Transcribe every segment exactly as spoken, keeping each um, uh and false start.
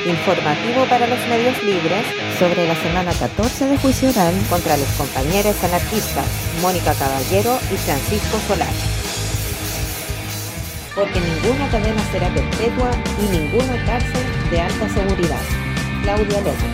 Informativo para los medios libres sobre la semana catorce de juicio oral contra los compañeros anarquistas Mónica Caballero y Francisco Solá. Porque ninguna cadena será perpetua y ninguna cárcel de alta seguridad. Claudia López.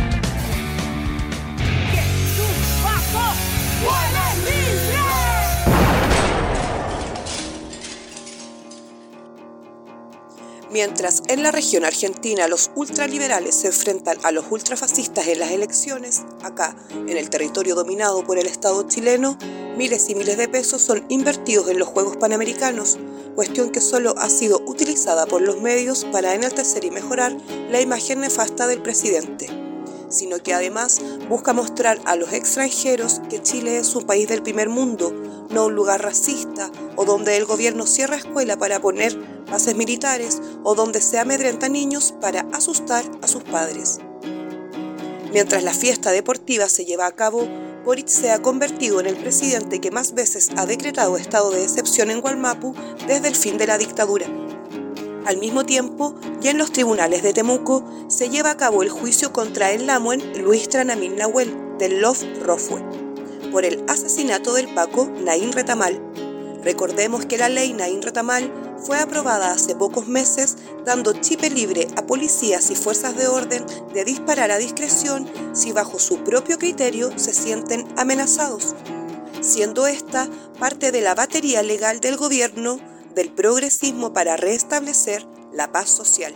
Mientras en la región argentina los ultraliberales se enfrentan a los ultrafascistas en las elecciones, acá, en el territorio dominado por el Estado chileno, miles y miles de pesos son invertidos en los Juegos Panamericanos, cuestión que solo ha sido utilizada por los medios para enaltecer y mejorar la imagen nefasta del presidente, sino que además busca mostrar a los extranjeros que Chile es un país del primer mundo, no un lugar racista o donde el gobierno cierra escuela para poner bases militares o donde se amedrenta niños para asustar a sus padres. Mientras la fiesta deportiva se lleva a cabo, Boric se ha convertido en el presidente que más veces ha decretado estado de excepción en Wallmapu desde el fin de la dictadura. Al mismo tiempo, y en los tribunales de Temuco, se lleva a cabo el juicio contra el lamuen Luis Tranamín Nahuel, del Lof Rofue, por el asesinato del Paco Naín Retamal. Recordemos que la ley Naín Retamal fue aprobada hace pocos meses, dando chipe libre a policías y fuerzas de orden de disparar a discreción si bajo su propio criterio se sienten amenazados, siendo esta parte de la batería legal del gobierno del progresismo para restablecer la paz social.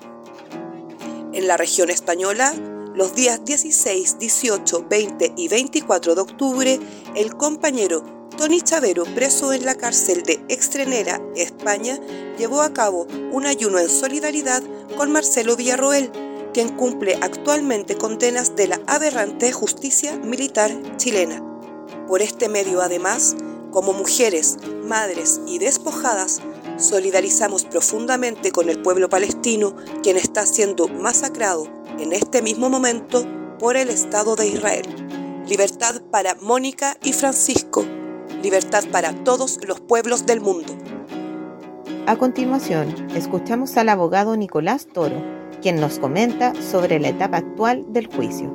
En la región española, los días dieciséis, dieciocho, veinte y veinticuatro de octubre, el compañero Tony Chavero, preso en la cárcel de Extremadura, España, llevó a cabo un ayuno en solidaridad con Marcelo Villarroel, quien cumple actualmente condenas de la aberrante justicia militar chilena. Por este medio, además, como mujeres, madres y despojadas, solidarizamos profundamente con el pueblo palestino, quien está siendo masacrado en este mismo momento por el Estado de Israel. Libertad para Mónica y Francisco. Libertad para todos los pueblos del mundo. A continuación, escuchamos al abogado Nicolás Toro, quien nos comenta sobre la etapa actual del juicio.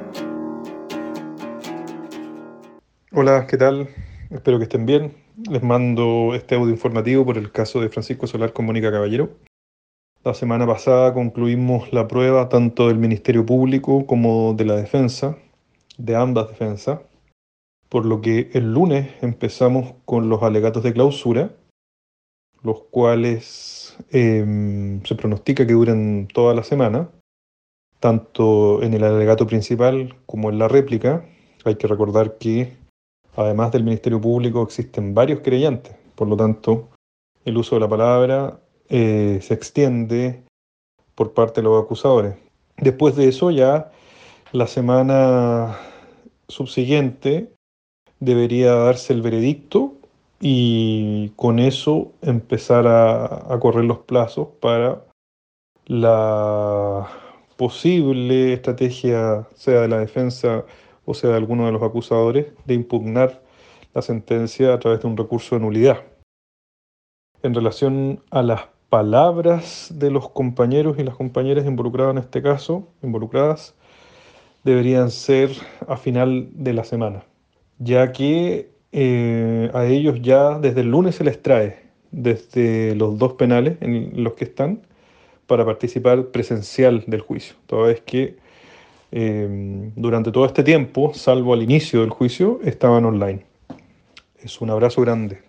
Hola, ¿qué tal? Espero que estén bien. Les mando este audio informativo por el caso de Francisco Solá con Mónica Caballero. La semana pasada concluimos la prueba tanto del Ministerio Público como de la defensa, de ambas defensas, por lo que el lunes empezamos con los alegatos de clausura, los cuales eh, se pronostica que duren toda la semana, tanto en el alegato principal como en la réplica. Hay que recordar que además del Ministerio Público existen varios querellantes, por lo tanto el uso de la palabra eh, se extiende por parte de los acusadores. Después de eso ya la semana subsiguiente debería darse el veredicto y con eso empezar a, a correr los plazos para la posible estrategia, sea de la defensa o sea de alguno de los acusadores, de impugnar la sentencia a través de un recurso de nulidad. En relación a las palabras de los compañeros y las compañeras involucradas en este caso, involucradas, deberían ser a final de la semana, ya que eh, a ellos ya desde el lunes se les trae desde los dos penales en los que están para participar presencial del juicio, toda vez que eh, durante todo este tiempo, salvo al inicio del juicio, estaban online. Es un abrazo grande.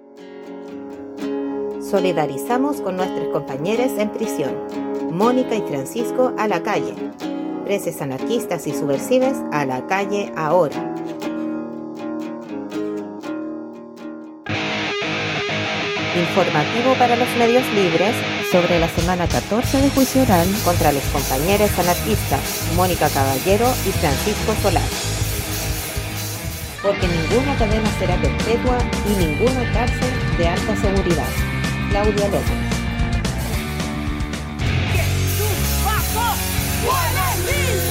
Solidarizamos con nuestros compañeros en prisión. Mónica y Francisco a la calle. Presos anarquistas y subversivos a la calle ahora. Informativo para los medios libres sobre la semana catorce de juicio oral contra los compañeros anarquistas Mónica Caballero y Francisco Solá. Porque ninguna cadena será perpetua y ninguna cárcel de alta seguridad. Claudia López. ¡Jesús Paco! ¡Buenos días!